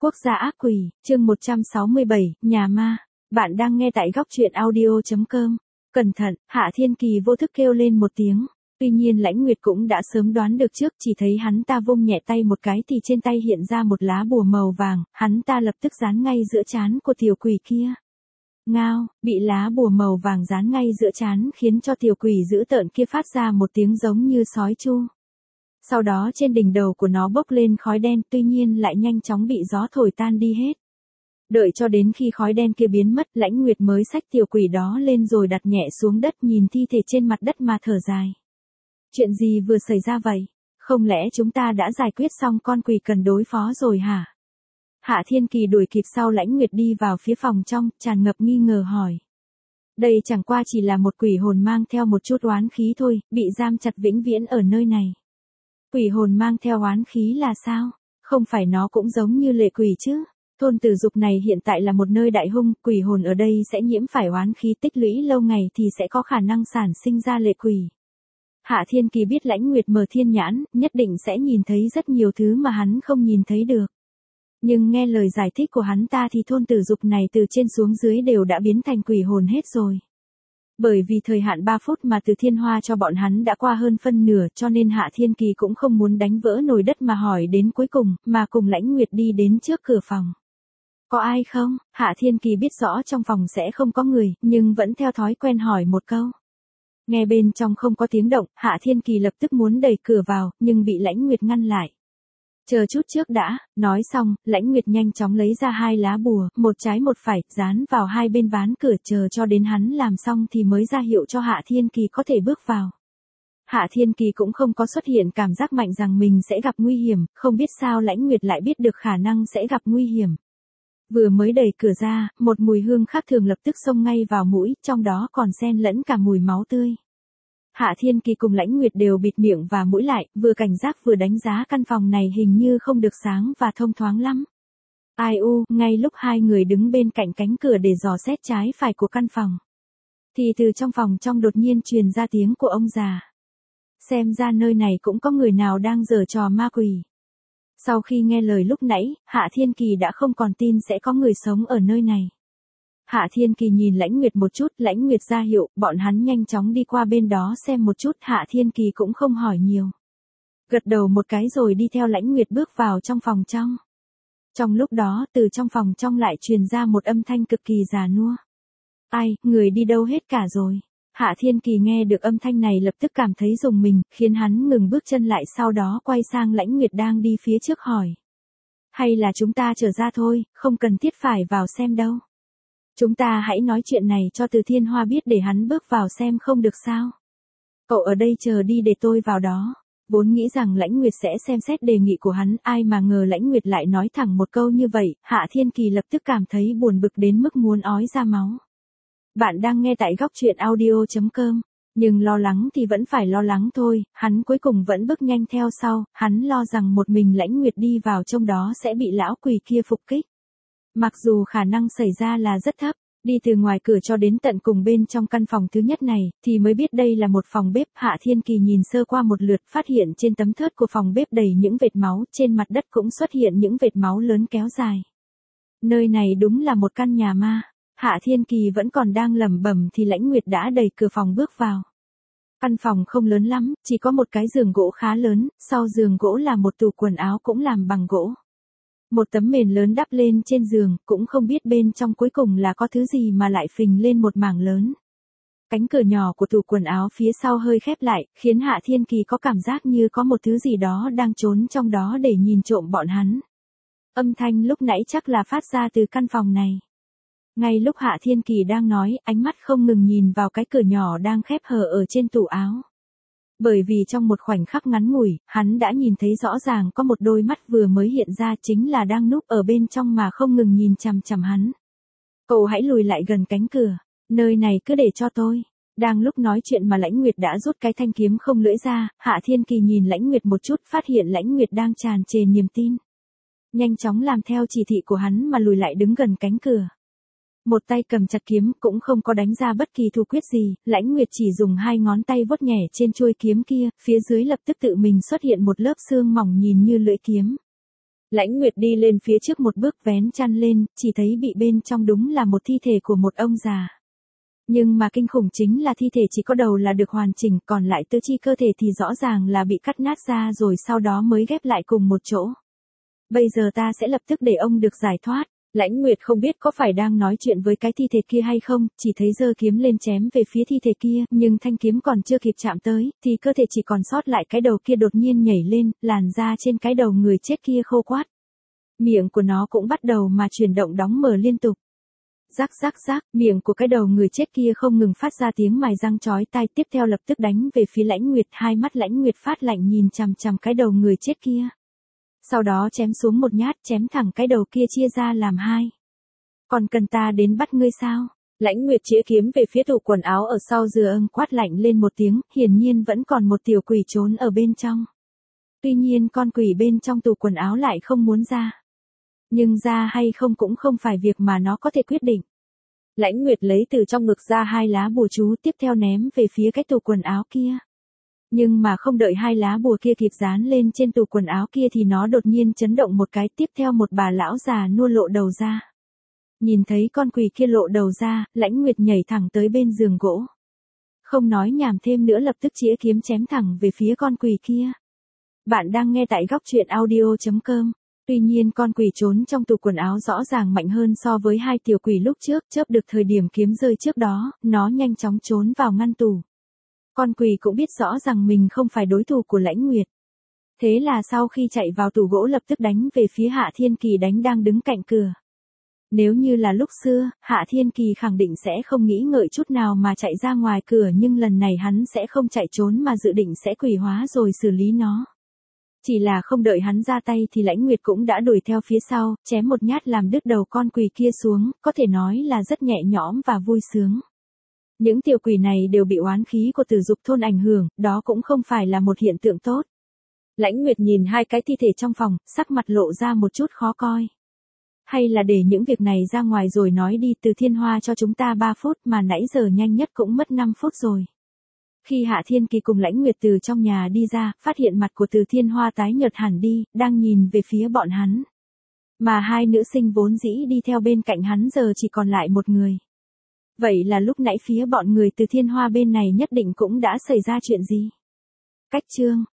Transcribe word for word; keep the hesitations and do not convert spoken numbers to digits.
Quốc gia ác quỷ, chương một trăm sáu mươi bảy, nhà ma. Bạn đang nghe tại góc truyện audio.com. Cẩn thận, Hạ Thiên Kỳ vô thức kêu lên một tiếng. Tuy nhiên Lãnh Nguyệt cũng đã sớm đoán được trước, chỉ thấy hắn ta vung nhẹ tay một cái thì trên tay hiện ra một lá bùa màu vàng, hắn ta lập tức dán ngay giữa trán của tiểu quỷ kia. Ngao, bị lá bùa màu vàng dán ngay giữa trán khiến cho tiểu quỷ dữ tợn kia phát ra một tiếng giống như sói chu. Sau đó trên đỉnh đầu của nó bốc lên khói đen, tuy nhiên lại nhanh chóng bị gió thổi tan đi hết. Đợi cho đến khi khói đen kia biến mất, Lãnh Nguyệt mới xách tiểu quỷ đó lên rồi đặt nhẹ xuống đất, nhìn thi thể trên mặt đất mà thở dài. Chuyện gì vừa xảy ra vậy? Không lẽ chúng ta đã giải quyết xong con quỷ cần đối phó rồi hả? Hạ Thiên Kỳ đuổi kịp sau Lãnh Nguyệt đi vào phía phòng trong, tràn ngập nghi ngờ hỏi. Đây chẳng qua chỉ là một quỷ hồn mang theo một chút oán khí thôi, bị giam chặt vĩnh viễn ở nơi này. Quỷ hồn mang theo oán khí là sao? Không phải nó cũng giống như lệ quỷ chứ? Thôn Tử Dục này hiện tại là một nơi đại hung, quỷ hồn ở đây sẽ nhiễm phải oán khí tích lũy lâu ngày thì sẽ có khả năng sản sinh ra lệ quỷ. Hạ Thiên Kỳ biết Lãnh Nguyệt mở thiên nhãn, nhất định sẽ nhìn thấy rất nhiều thứ mà hắn không nhìn thấy được. Nhưng nghe lời giải thích của hắn ta thì Thôn Tử Dục này từ trên xuống dưới đều đã biến thành quỷ hồn hết rồi. Bởi vì thời hạn ba phút mà Từ Thiên Hoa cho bọn hắn đã qua hơn phân nửa, cho nên Hạ Thiên Kỳ cũng không muốn đánh vỡ nồi đất mà hỏi đến cuối cùng, mà cùng Lãnh Nguyệt đi đến trước cửa phòng. Có ai không? Hạ Thiên Kỳ biết rõ trong phòng sẽ không có người, nhưng vẫn theo thói quen hỏi một câu. Nghe bên trong không có tiếng động, Hạ Thiên Kỳ lập tức muốn đẩy cửa vào, nhưng bị Lãnh Nguyệt ngăn lại. Chờ chút trước đã, nói xong, Lãnh Nguyệt nhanh chóng lấy ra hai lá bùa, một trái một phải, dán vào hai bên ván cửa, chờ cho đến hắn làm xong thì mới ra hiệu cho Hạ Thiên Kỳ có thể bước vào. Hạ Thiên Kỳ cũng không có xuất hiện cảm giác mạnh rằng mình sẽ gặp nguy hiểm, không biết sao Lãnh Nguyệt lại biết được khả năng sẽ gặp nguy hiểm. Vừa mới đẩy cửa ra, một mùi hương khác thường lập tức xông ngay vào mũi, trong đó còn xen lẫn cả mùi máu tươi. Hạ Thiên Kỳ cùng Lãnh Nguyệt đều bịt miệng và mũi lại, vừa cảnh giác vừa đánh giá căn phòng này hình như không được sáng và thông thoáng lắm. Ai u, ngay lúc hai người đứng bên cạnh cánh cửa để dò xét trái phải của căn phòng, thì từ trong phòng trong đột nhiên truyền ra tiếng của ông già. Xem ra nơi này cũng có người nào đang giở trò ma quỷ. Sau khi nghe lời lúc nãy, Hạ Thiên Kỳ đã không còn tin sẽ có người sống ở nơi này. Hạ Thiên Kỳ nhìn Lãnh Nguyệt một chút, Lãnh Nguyệt ra hiệu, bọn hắn nhanh chóng đi qua bên đó xem một chút, Hạ Thiên Kỳ cũng không hỏi nhiều. Gật đầu một cái rồi đi theo Lãnh Nguyệt bước vào trong phòng trong. Trong lúc đó, từ trong phòng trong lại truyền ra một âm thanh cực kỳ già nua. Ai, người đi đâu hết cả rồi? Hạ Thiên Kỳ nghe được âm thanh này lập tức cảm thấy rùng mình, khiến hắn ngừng bước chân lại, sau đó quay sang Lãnh Nguyệt đang đi phía trước hỏi. Hay là chúng ta trở ra thôi, không cần thiết phải vào xem đâu. Chúng ta hãy nói chuyện này cho Từ Thiên Hoa biết để hắn bước vào xem không được sao. Cậu ở đây chờ đi để tôi vào đó. Vốn nghĩ rằng Lãnh Nguyệt sẽ xem xét đề nghị của hắn, ai mà ngờ Lãnh Nguyệt lại nói thẳng một câu như vậy, Hạ Thiên Kỳ lập tức cảm thấy buồn bực đến mức muốn ói ra máu. Bạn đang nghe tại góc truyện audio.com, nhưng lo lắng thì vẫn phải lo lắng thôi, hắn cuối cùng vẫn bước nhanh theo sau, hắn lo rằng một mình Lãnh Nguyệt đi vào trong đó sẽ bị lão quỷ kia phục kích. Mặc dù khả năng xảy ra là rất thấp, đi từ ngoài cửa cho đến tận cùng bên trong căn phòng thứ nhất này, thì mới biết đây là một phòng bếp. Hạ Thiên Kỳ nhìn sơ qua một lượt, phát hiện trên tấm thớt của phòng bếp đầy những vệt máu, trên mặt đất cũng xuất hiện những vệt máu lớn kéo dài. Nơi này đúng là một căn nhà ma. Hạ Thiên Kỳ vẫn còn đang lẩm bẩm thì Lãnh Nguyệt đã đẩy cửa phòng bước vào. Căn phòng không lớn lắm, chỉ có một cái giường gỗ khá lớn, sau giường gỗ là một tủ quần áo cũng làm bằng gỗ. Một tấm mền lớn đắp lên trên giường, cũng không biết bên trong cuối cùng là có thứ gì mà lại phình lên một mảng lớn. Cánh cửa nhỏ của tủ quần áo phía sau hơi khép lại, khiến Hạ Thiên Kỳ có cảm giác như có một thứ gì đó đang trốn trong đó để nhìn trộm bọn hắn. Âm thanh lúc nãy chắc là phát ra từ căn phòng này. Ngay lúc Hạ Thiên Kỳ đang nói, ánh mắt không ngừng nhìn vào cái cửa nhỏ đang khép hờ ở trên tủ áo. Bởi vì trong một khoảnh khắc ngắn ngủi, hắn đã nhìn thấy rõ ràng có một đôi mắt vừa mới hiện ra chính là đang núp ở bên trong mà không ngừng nhìn chằm chằm hắn. Cậu hãy lùi lại gần cánh cửa, nơi này cứ để cho tôi. Đang lúc nói chuyện mà Lãnh Nguyệt đã rút cái thanh kiếm không lưỡi ra, Hạ Thiên Kỳ nhìn Lãnh Nguyệt một chút, phát hiện Lãnh Nguyệt đang tràn trề niềm tin. Nhanh chóng làm theo chỉ thị của hắn mà lùi lại đứng gần cánh cửa. Một tay cầm chặt kiếm, cũng không có đánh ra bất kỳ thủ quyết gì, Lãnh Nguyệt chỉ dùng hai ngón tay vuốt nhẹ trên chuôi kiếm kia, phía dưới lập tức tự mình xuất hiện một lớp xương mỏng nhìn như lưỡi kiếm. Lãnh Nguyệt đi lên phía trước một bước vén chăn lên, chỉ thấy bị bên trong đúng là một thi thể của một ông già. Nhưng mà kinh khủng chính là thi thể chỉ có đầu là được hoàn chỉnh, còn lại tứ chi cơ thể thì rõ ràng là bị cắt nát ra rồi sau đó mới ghép lại cùng một chỗ. Bây giờ ta sẽ lập tức để ông được giải thoát. Lãnh Nguyệt không biết có phải đang nói chuyện với cái thi thể kia hay không, chỉ thấy giơ kiếm lên chém về phía thi thể kia, nhưng thanh kiếm còn chưa kịp chạm tới, thì cơ thể chỉ còn sót lại cái đầu kia đột nhiên nhảy lên, làn da trên cái đầu người chết kia khô quắt. Miệng của nó cũng bắt đầu mà chuyển động đóng mở liên tục. Rắc rắc rắc, miệng của cái đầu người chết kia không ngừng phát ra tiếng mài răng chói tai, tiếp theo lập tức đánh về phía Lãnh Nguyệt, hai mắt Lãnh Nguyệt phát lạnh nhìn chằm chằm cái đầu người chết kia. Sau đó chém xuống một nhát, chém thẳng cái đầu kia chia ra làm hai. Còn cần ta đến bắt ngươi sao? Lãnh Nguyệt chĩa kiếm về phía tủ quần áo ở sau giường, quát lạnh lên một tiếng, hiển nhiên vẫn còn một tiểu quỷ trốn ở bên trong. Tuy nhiên con quỷ bên trong tủ quần áo lại không muốn ra. Nhưng ra hay không cũng không phải việc mà nó có thể quyết định. Lãnh Nguyệt lấy từ trong ngực ra hai lá bùa chú, tiếp theo ném về phía cái tủ quần áo kia. Nhưng mà không đợi hai lá bùa kia kịp dán lên trên tủ quần áo kia thì nó đột nhiên chấn động một cái, tiếp theo một bà lão già nua lộ đầu ra. Nhìn thấy con quỷ kia lộ đầu ra, Lãnh Nguyệt nhảy thẳng tới bên giường gỗ. Không nói nhảm thêm nữa lập tức chĩa kiếm chém thẳng về phía con quỷ kia. Bạn đang nghe tại góc truyện audio chấm com. Tuy nhiên con quỷ trốn trong tủ quần áo rõ ràng mạnh hơn so với hai tiểu quỷ lúc trước, chớp được thời điểm kiếm rơi trước đó, nó nhanh chóng trốn vào ngăn tủ. Con quỷ cũng biết rõ rằng mình không phải đối thủ của Lãnh Nguyệt. Thế là sau khi chạy vào tủ gỗ lập tức đánh về phía Hạ Thiên Kỳ đánh đang đứng cạnh cửa. Nếu như là lúc xưa, Hạ Thiên Kỳ khẳng định sẽ không nghĩ ngợi chút nào mà chạy ra ngoài cửa, nhưng lần này hắn sẽ không chạy trốn mà dự định sẽ quỷ hóa rồi xử lý nó. Chỉ là không đợi hắn ra tay thì Lãnh Nguyệt cũng đã đuổi theo phía sau, chém một nhát làm đứt đầu con quỷ kia xuống, có thể nói là rất nhẹ nhõm và vui sướng. Những tiểu quỷ này đều bị oán khí của Tử Dục thôn ảnh hưởng, đó cũng không phải là một hiện tượng tốt. Lãnh Nguyệt nhìn hai cái thi thể trong phòng, sắc mặt lộ ra một chút khó coi. Hay là để những việc này ra ngoài rồi nói đi, Từ Thiên Hoa cho chúng ta ba phút mà nãy giờ nhanh nhất cũng mất năm phút rồi. Khi Hạ Thiên Kỳ cùng Lãnh Nguyệt từ trong nhà đi ra, phát hiện mặt của Từ Thiên Hoa tái nhợt hẳn đi, đang nhìn về phía bọn hắn. Mà hai nữ sinh vốn dĩ đi theo bên cạnh hắn giờ chỉ còn lại một người. Vậy là lúc nãy phía bọn người Từ Thiên Hoa bên này nhất định cũng đã xảy ra chuyện gì? Cách chương